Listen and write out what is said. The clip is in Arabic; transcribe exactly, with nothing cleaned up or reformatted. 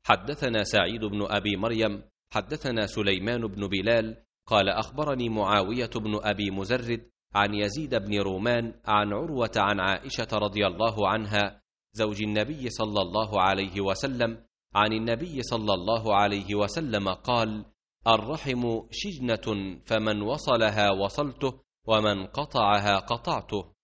حدثنا سعيد بن أبي مريم حدثنا سليمان بن بلال قال أخبرني معاوية بن أبي مزرد عن يزيد بن رومان عن عروة عن عائشة رضي الله عنها زوج النبي صلى الله عليه وسلم عن النبي صلى الله عليه وسلم قال: الرحم شجنة، فمن وصلها وصلته ومن قطعها قطعته.